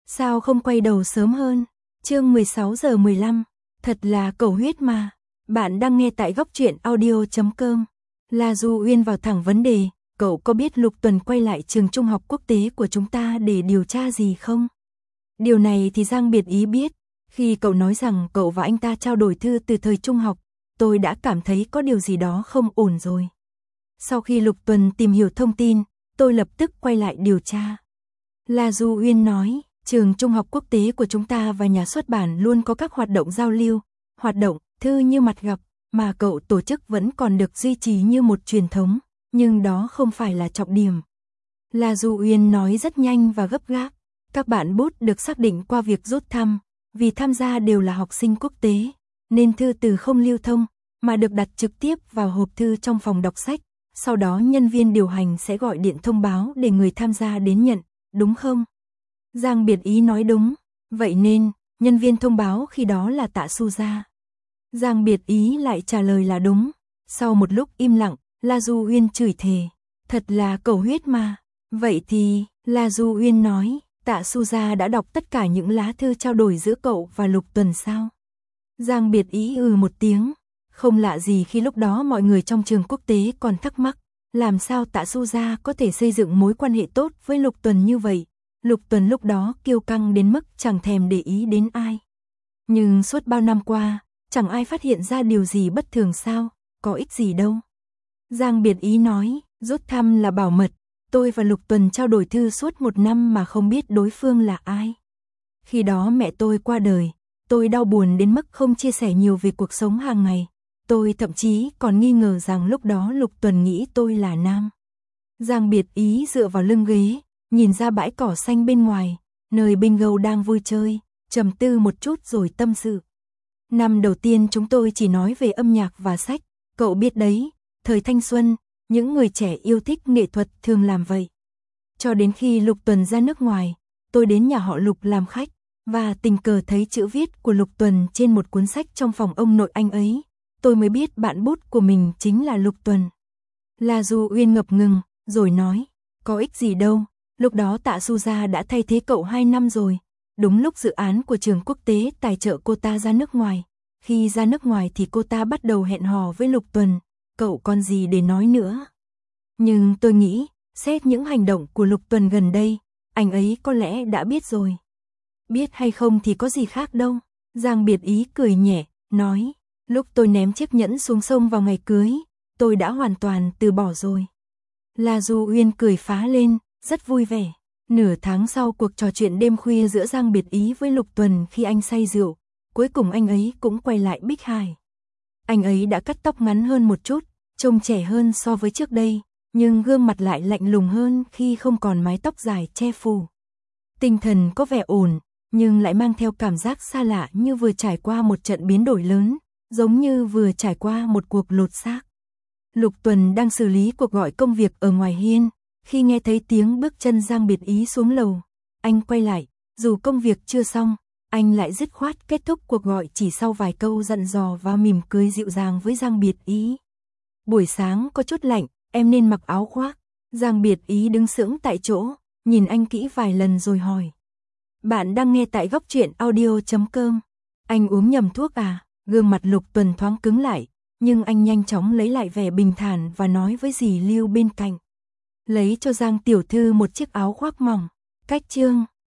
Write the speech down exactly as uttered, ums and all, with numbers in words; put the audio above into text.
Sao không quay đầu sớm hơn? Chương mười sáu giờ mười lăm, thật là cầu huyết mà. Bạn đang nghe tại góc truyện audio chấm com. La Du Uyên vào thẳng vấn đề, cậu có biết Lục Tuần quay lại trường trung học quốc tế của chúng ta để điều tra gì không? Điều này thì Giang Biệt Ý biết, khi cậu nói rằng cậu và anh ta trao đổi thư từ thời trung học, tôi đã cảm thấy có điều gì đó không ổn rồi. Sau khi Lục Tuần tìm hiểu thông tin, tôi lập tức quay lại điều tra. La Du Uyên nói, trường trung học quốc tế của chúng ta và nhà xuất bản luôn có các hoạt động giao lưu, hoạt động, thư như mặt gặp, mà cậu tổ chức vẫn còn được duy trì như một truyền thống, nhưng đó không phải là trọng điểm. La Du Uyên nói rất nhanh và gấp gáp, các bạn bút được xác định qua việc rút thăm, vì tham gia đều là học sinh quốc tế, nên thư từ không lưu thông, mà được đặt trực tiếp vào hộp thư trong phòng đọc sách, sau đó nhân viên điều hành sẽ gọi điện thông báo để người tham gia đến nhận, đúng không? Giang Biệt Ý nói đúng, vậy nên, nhân viên thông báo khi đó là Tạ Su Gia. Giang Biệt Ý lại trả lời là đúng, sau một lúc im lặng, La Du Uyên chửi thề, thật là cầu huyết mà. Vậy thì, La Du Uyên nói, Tạ Su Gia đã đọc tất cả những lá thư trao đổi giữa cậu và Lục Tuần sao? Giang Biệt Ý ừ một tiếng, không lạ gì khi lúc đó mọi người trong trường quốc tế còn thắc mắc, làm sao Tạ Su Gia có thể xây dựng mối quan hệ tốt với Lục Tuần như vậy? Lục Tuần lúc đó kiêu căng đến mức chẳng thèm để ý đến ai. Nhưng suốt bao năm qua, chẳng ai phát hiện ra điều gì bất thường sao, có ích gì đâu. Giang Biệt Ý nói, rút thăm là bảo mật, tôi và Lục Tuần trao đổi thư suốt một năm mà không biết đối phương là ai. Khi đó mẹ tôi qua đời, tôi đau buồn đến mức không chia sẻ nhiều về cuộc sống hàng ngày. Tôi thậm chí còn nghi ngờ rằng lúc đó Lục Tuần nghĩ tôi là nam. Giang Biệt Ý dựa vào lưng ghế, nhìn ra bãi cỏ xanh bên ngoài, nơi bingo đang vui chơi, trầm tư một chút rồi tâm sự. Năm đầu tiên chúng tôi chỉ nói về âm nhạc và sách, cậu biết đấy, thời thanh xuân, những người trẻ yêu thích nghệ thuật thường làm vậy. Cho đến khi Lục Tuần ra nước ngoài, tôi đến nhà họ Lục làm khách, và tình cờ thấy chữ viết của Lục Tuần trên một cuốn sách trong phòng ông nội anh ấy, tôi mới biết bạn bút của mình chính là Lục Tuần. La Du Uyên ngập ngừng, rồi nói, có ích gì đâu, lúc đó Tạ Su Gia đã thay thế cậu hai năm rồi, đúng lúc dự án của trường quốc tế tài trợ cô ta ra nước ngoài. Khi ra nước ngoài thì cô ta bắt đầu hẹn hò với Lục Tuần, cậu còn gì để nói nữa. Nhưng tôi nghĩ, xét những hành động của Lục Tuần gần đây, anh ấy có lẽ đã biết rồi. Biết hay không thì có gì khác đâu. Giang Biệt Ý cười nhẹ, nói, lúc tôi ném chiếc nhẫn xuống sông vào ngày cưới, tôi đã hoàn toàn từ bỏ rồi. La Du Uyên cười phá lên, rất vui vẻ. Nửa tháng sau cuộc trò chuyện đêm khuya giữa Giang Biệt Ý với Lục Tuần khi anh say rượu, cuối cùng anh ấy cũng quay lại Bích Hải. Anh ấy đã cắt tóc ngắn hơn một chút, trông trẻ hơn so với trước đây, nhưng gương mặt lại lạnh lùng hơn khi không còn mái tóc dài che phủ. Tinh thần có vẻ ổn, nhưng lại mang theo cảm giác xa lạ như vừa trải qua một trận biến đổi lớn, giống như vừa trải qua một cuộc lột xác. Lục Tuần đang xử lý cuộc gọi công việc ở ngoài hiên, khi nghe thấy tiếng bước chân Giang Biệt Ý xuống lầu, anh quay lại, dù công việc chưa xong, anh lại dứt khoát kết thúc cuộc gọi chỉ sau vài câu dặn dò và mỉm cười dịu dàng với Giang Biệt Ý. Buổi sáng có chút lạnh, em nên mặc áo khoác. Giang Biệt Ý đứng sững tại chỗ, nhìn anh kỹ vài lần rồi hỏi. Bạn đang nghe tại góc truyện audio chấm com. Anh uống nhầm thuốc à? Gương mặt Lục Tuần thoáng cứng lại, nhưng anh nhanh chóng lấy lại vẻ bình thản và nói với dì Lưu bên cạnh. Lấy cho Giang tiểu thư một chiếc áo khoác mỏng. Cách chương